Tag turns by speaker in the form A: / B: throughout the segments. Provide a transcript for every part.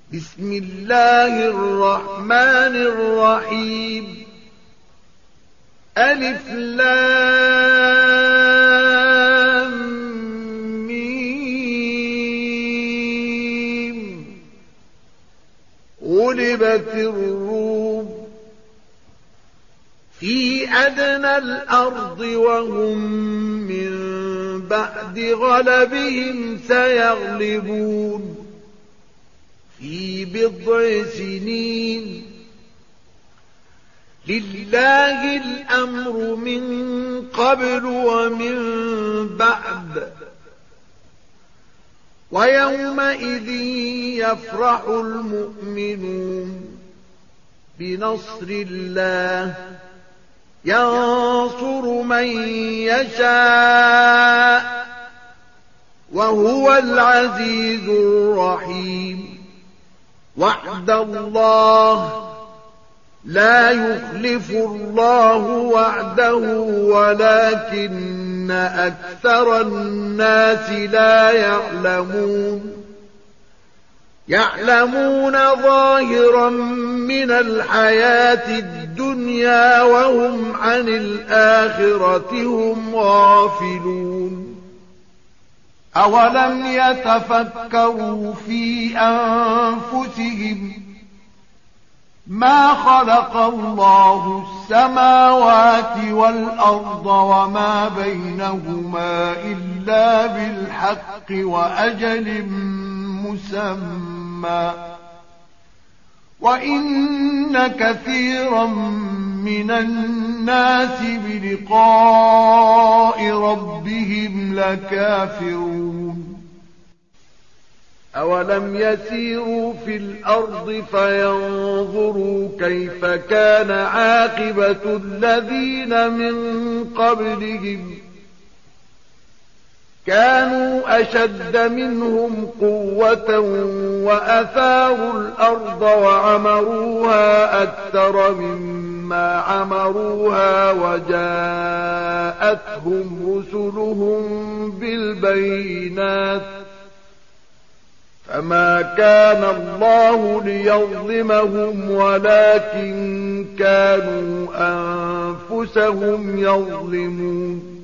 A: بسم الله الرحمن الرحيم ألف لام ميم غلبت الروم في أدنى الأرض وهم من بعد غلبهم سيغلبون في بضع سنين لله الأمر من قبل ومن بعد ويومئذ يفرح المؤمنون بنصر الله ينصر من يشاء وهو العزيز الرحيم وعد الله لا يخلف الله وعده ولكن أكثر الناس لا يعلمون ظاهرا من الحياة الدنيا وهم عن الآخرة هم غافلون أولم يتفكروا في أنفسهم ما خلق الله السماوات والأرض وما بينهما إلا بالحق وأجل مسمى وإن كثيرا من الناس بلقاء ربهم لكافرون أولم يسيروا في الأرض فينظروا كيف كان عاقبة الذين من قبلهم كانوا أشد منهم قوة وأثاروا الأرض وعمروها أكثر مما عمروها وجاءتهم رسلهم بالبينات فما كان الله ليظلمهم ولكن كانوا أنفسهم يظلمون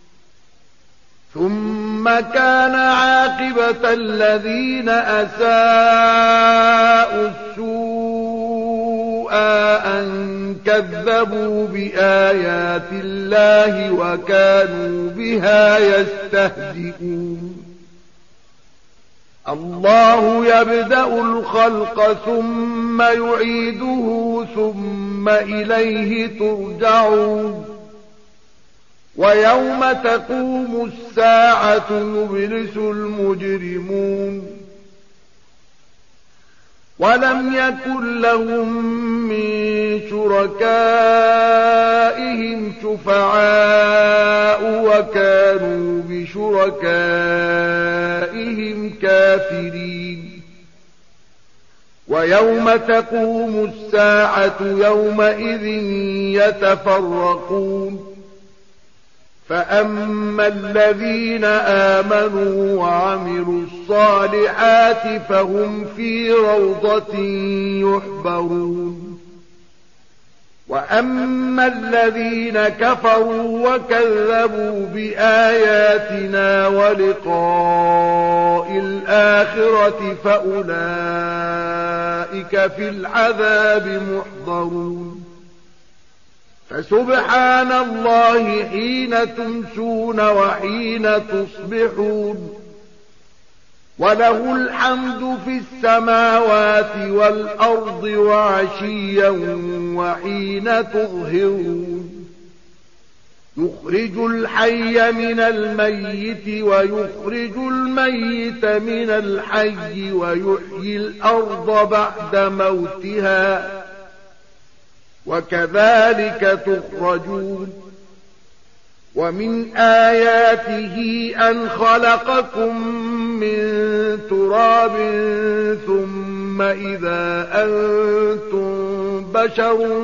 A: ثم كان عاقبة الذين أساءوا السوء أن كذبوا بآيات الله وكانوا بها يستهزئون الله يبدأ الخلق ثم يعيده ثم إليه ترجعون ويوم تقوم الساعة يبلس المجرمون ولم يكن لهم من شركائهم شفعاء وكانوا بشركائهم كافرين ويوم تقوم الساعة يومئذ يتفرقون فأما الذين آمنوا وعملوا الصالحات فهم في روضة يحبرون وأما الذين كفروا وكذبوا بآياتنا ولقاء الآخرة فأولئك في العذاب محضرون فسبحان الله حين تمسون وحين تصبحون وله الحمد في السماوات والأرض وعشيا وحين تظهرون يخرج الحي من الميت ويخرج الميت من الحي ويحيي الأرض بعد موتها وكذلك تخرجون ومن آياته أن خلقكم من تراب ثم إذا أنتم بشر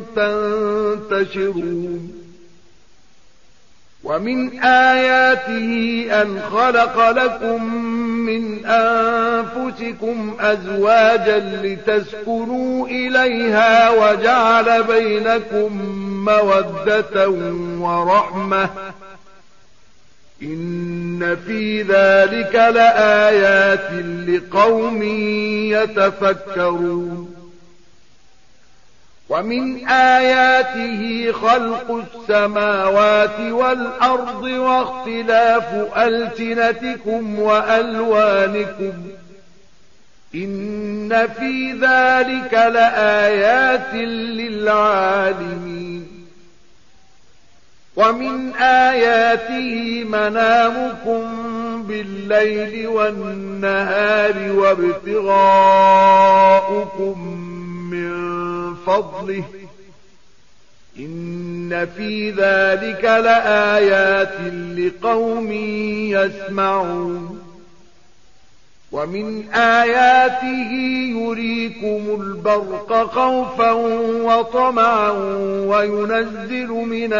A: تنتشرون ومن آياته أن خلق لكم من أنفسكم أزواجا لتسكنوا إليها وجعل بينكم مودة ورحمة إن في ذلك لآيات لقوم يتفكرون ومن آياته خلق السماوات والأرض واختلاف ألسنتكم وألوانكم إن في ذلك لآيات للعالمين ومن آياته منامكم بالليل والنهار وابتغاؤكم من فضله إن في ذلك لآيات لقوم يسمعون ومن آياته يريكم البرق خوفا وطمعا وينزل من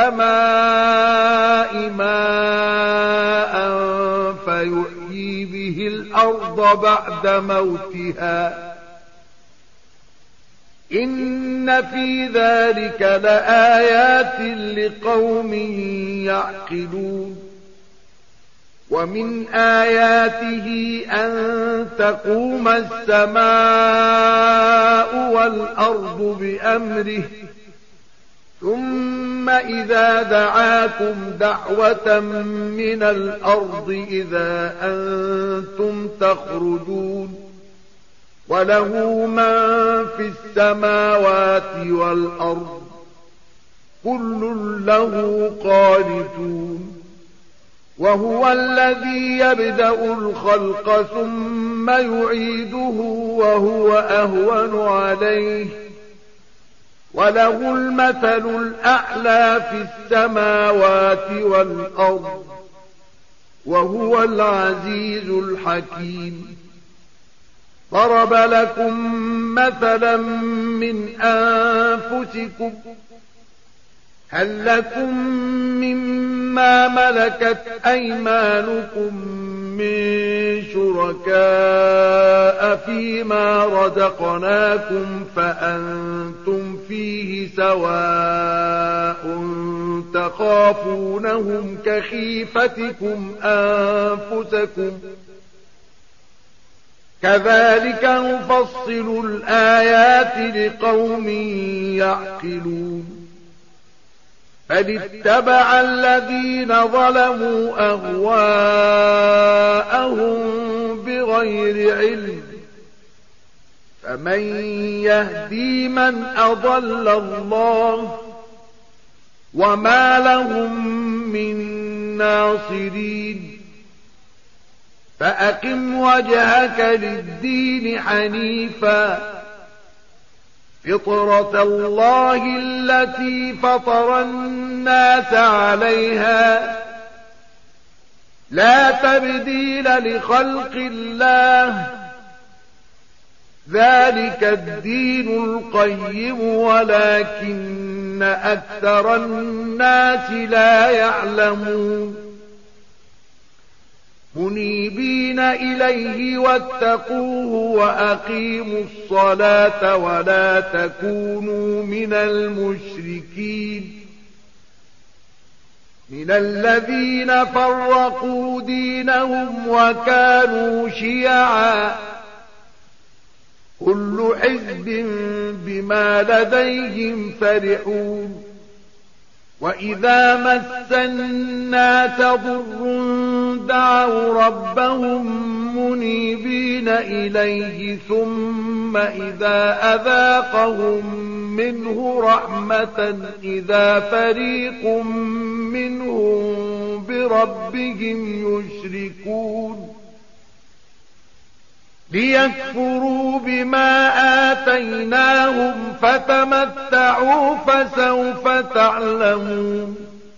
A: السماء ماء فيحيي به الأرض بعد موتها إن في ذلك لآيات لقوم يعقلون ومن آياته أن تقوم السماء والأرض بأمره ثم إذا دعاكم دعوة من الأرض إذا أنتم تخرجون وله من في السماوات والأرض كل له قانتون وهو الذي يبدأ الخلق ثم يعيده وهو أهون عليه وله المثل الأعلى في السماوات والأرض وهو العزيز الحكيم ضرب لكم مثلا من أنفسكم هل لكم مما ملكت أيمانكم من شركاء فيما رزقناكم فأنتم فيه سواء تخافونهم كخيفتكم أنفسكم كذلك نفصل الآيات لقوم يعقلون بل اتبع الذين ظلموا أهواءهم بغير علم فمن يهدي من أضل الله وما لهم من ناصرين فأقم وجهك للدين حنيفا فطرة الله التي فطر الناس عليها لا تبديل لخلق الله ذلك الدين القيم ولكن أكثر الناس لا يعلمون منيبين إليه واتقوه وأقيموا الصلاة ولا تكونوا من المشركين من الذين فرقوا دينهم وكانوا شيعا كل حزب بما لديهم فرحون وإذا مس الناس ضر دعوا ربهم منيبين إليه ثم إذا أذاقهم منه رحمة إذا فريق منهم بربهم يشركون ليكفروا بما آتيناهم فتمتعوا فسوف تعلمون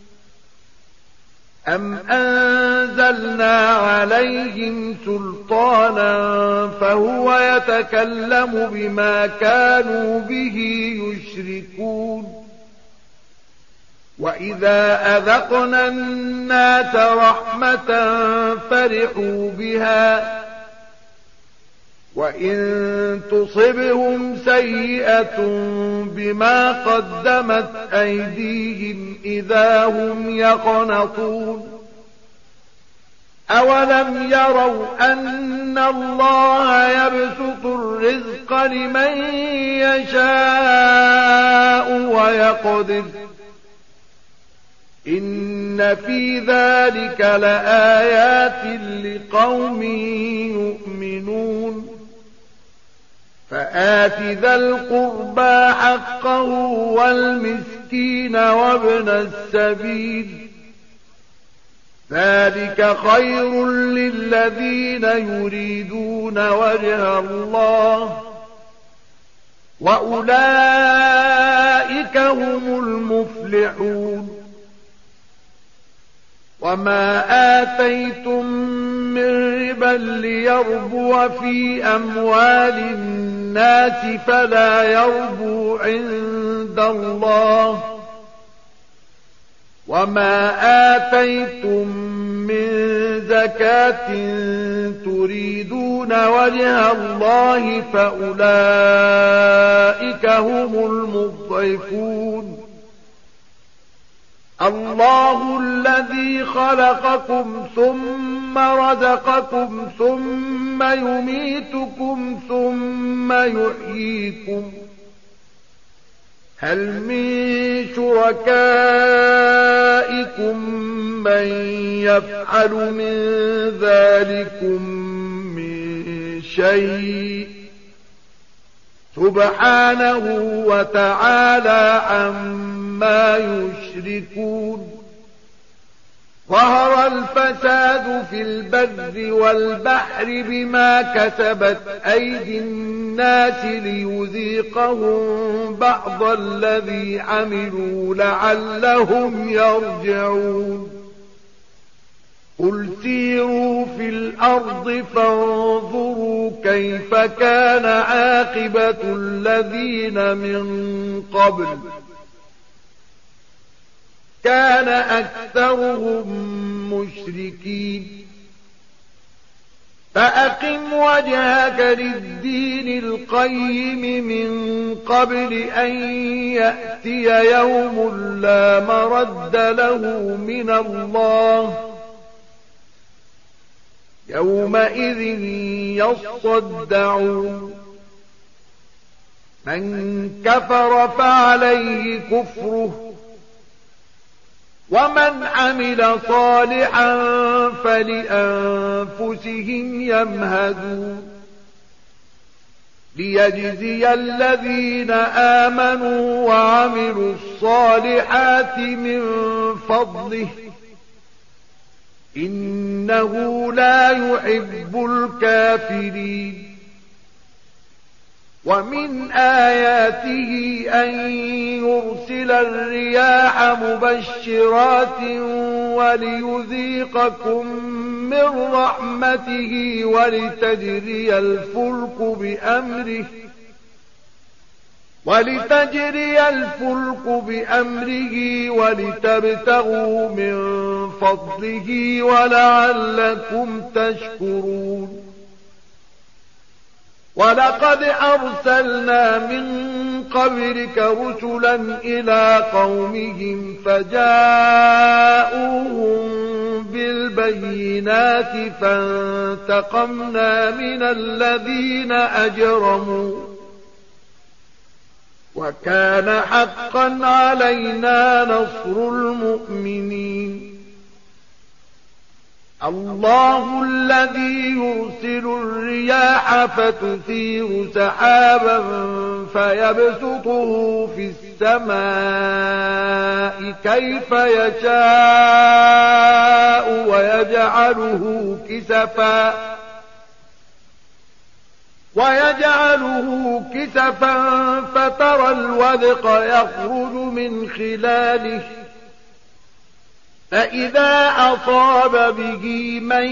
A: أم أنزلنا عليهم سلطانا فهو يتكلم بما كانوا به يشركون وإذا أذقنا الناس رحمة فرحوا بها وإن تصبهم سيئة بما قدمت أيديهم إذا هم يقنطون أولم يروا أن الله يبسط الرزق لمن يشاء ويقدر إن في ذلك لآيات لقوم يؤمنون فآت ذا القربى حقه والمسكين وابن السبيل ذلك خير للذين يريدون وجه الله وأولئك هم المفلحون وما آتيتم من ربا ليربو في أموال الناس فلا يربو عند الله وما آتيتم من زكاة تريدون وجه الله فأولئك هم المضعفون الله الذي خلقكم ثم رزقكم ثم يميتكم ثم يحييكم هل من شركائكم من يفعل من ذلكم من شيء سبحانه وتعالى عما يشركون ظهر الفساد في البر والبحر بما كسبت أيدي الناس ليذيقهم بعض الذي عملوا لعلهم يرجعون قل سيروا في الأرض فانظروا كيف كان عاقبة الذين من قبل كان أكثرهم مشركين فأقم وجهك للدين القيم من قبل أن يأتي يوم لا مرد له من الله يومئذ يصدعون من كفر فعليه كفره ومن عمل صالحا فلأنفسهم يمهدون ليجزي الذين آمنوا وعملوا الصالحات من فضله إنه لا يحب الكافرين ومن آياته أن يرسل الرياح مبشرات وليذيقكم من رحمته ولتجري الفلك بأمره ولتبتغوا من فضله ولعلكم تشكرون ولقد أرسلنا من قبلك رسلا إلى قومهم فجاءوهم بالبينات فانتقمنا من الذين أجرموا وكان حقا علينا نصر المؤمنين الله الذي يرسل الرياح فتثير سحابا فيبسطه في السماء كيف يشاء ويجعله كسفا فترى الودق يخرج من خلاله فإذا أصاب به من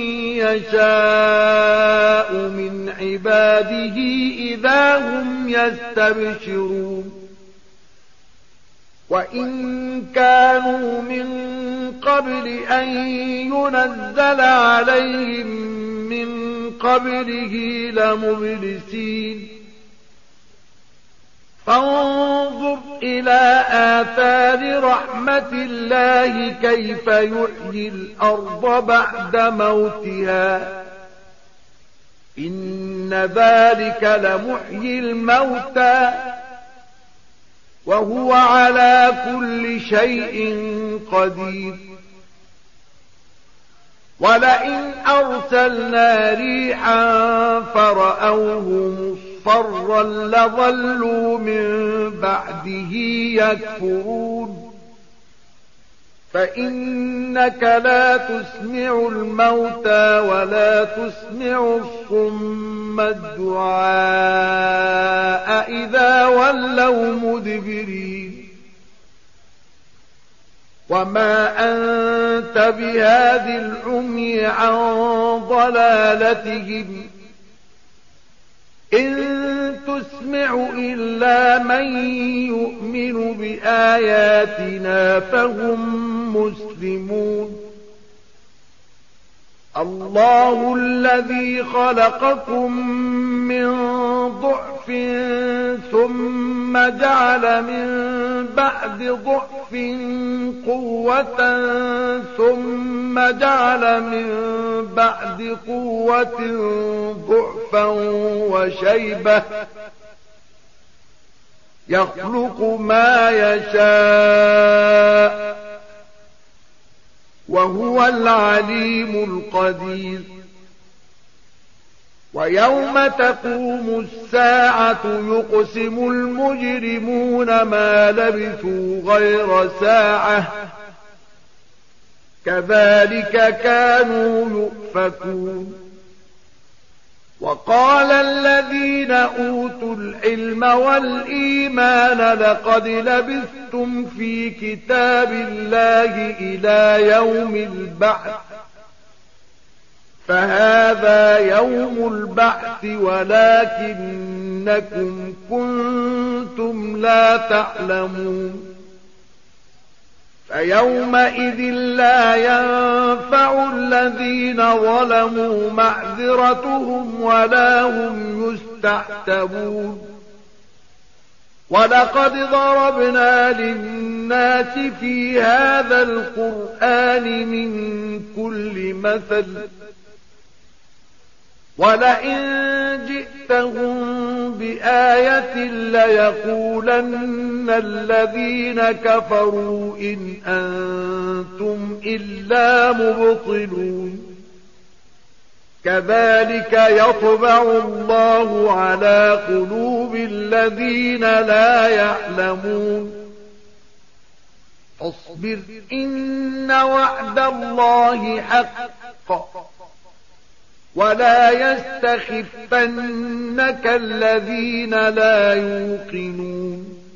A: يشاء من عباده إذا هم يستبشرون وإن كانوا من قبل أن ينزل عليهم من قبله لمبلسين فانظر إلى آثار رحمة الله كيف يحيي الأرض بعد موتها إن ذلك لمحيي الموتى وهو على كل شيء قدير ولئن أرسلنا ريحا فرأوه مصفرا لظلوا من بعده يكفرون فإنك لا تسمع الموتى ولا تسمع الصم الدعاء إذا ولوا مدبرين وما أنت بهاد العمي عن ضلالتهم إن تسمع إلا من يؤمن بآياتنا فهم مسلمون الله الذي خلقكم من ضعف ثم جعل من بعد ضعف قوة ثم جعل من بعد قوة ضعفا وشيبة يخلق ما يشاء وهو العليم القدير ويوم تقوم الساعة يقسم المجرمون ما لبثوا غير ساعة كذلك كانوا يؤفكون وقال الذين أوتوا العلم والإيمان لقد لبثتم في كتاب الله إلى يوم البعث فهذا يوم البعث ولكنكم كنتم لا تعلمون فيومئذ لا ينفع الذين ظلموا معذرتهم ولا هم يستعتبون ولقد ضربنا للناس في هذا القرآن من كل مثل ولئن جئتهم بآية ليقولن الذين كفروا إن أنتم إلا مبطلون كذلك يطبع الله على قلوب الذين لا يعلمون فاصبر إن وعد الله حق ولا يستخفنك الذين لا يوقنون